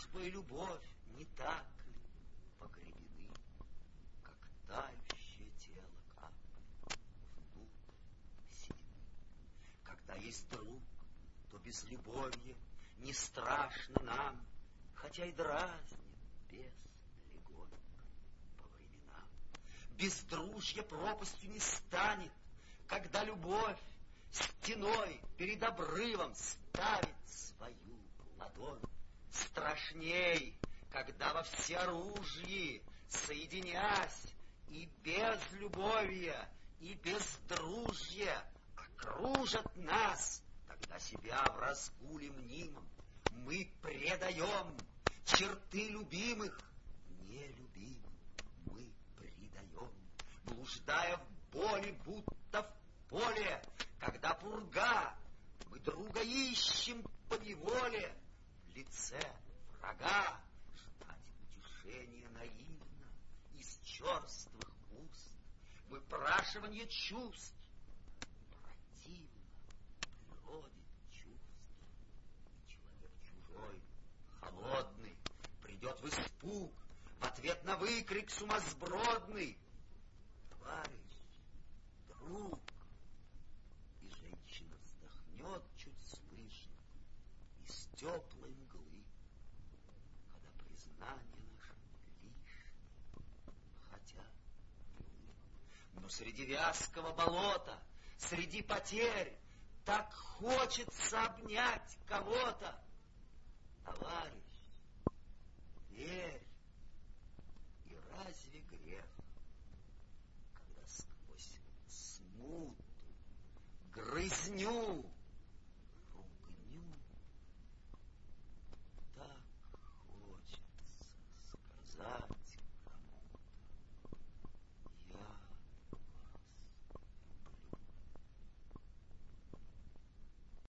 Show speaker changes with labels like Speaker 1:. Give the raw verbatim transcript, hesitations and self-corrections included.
Speaker 1: дружба и любовь не так ли погребены, как тающее тело капли внутрь седины? Когда есть друг, то безлюбовье не страшно нам, хотя и дразнит без легонько по временам. Бездружье пропастью не станет, когда любовь стеной перед обрывом ставит свою ладонь. Страшней, когда во всеоружии, соединясь, и без любовия, и без дружья окружат нас, тогда себя в разгуле мнимом мы предаем, черты любимых нелюбимым мы предаем, блуждая в боли, будто в поле, когда пурга, мы друга ищем поневоле, в лице врага ждать утешения наивно из черствых уст, выпрашивание чувств противно природе чувств. И человек чужой, холодный, придет в испуг, в ответ на выкрик сумасбродный: товарищ, друг. И женщина вздохнет чуть слышно из теплой мглы, когда признание наше лишнее, хотя милы. Но среди вязкого болота, среди потерь так хочется обнять кого-то. Товарищ, верь, и разве грех, когда сквозь смуту, грызню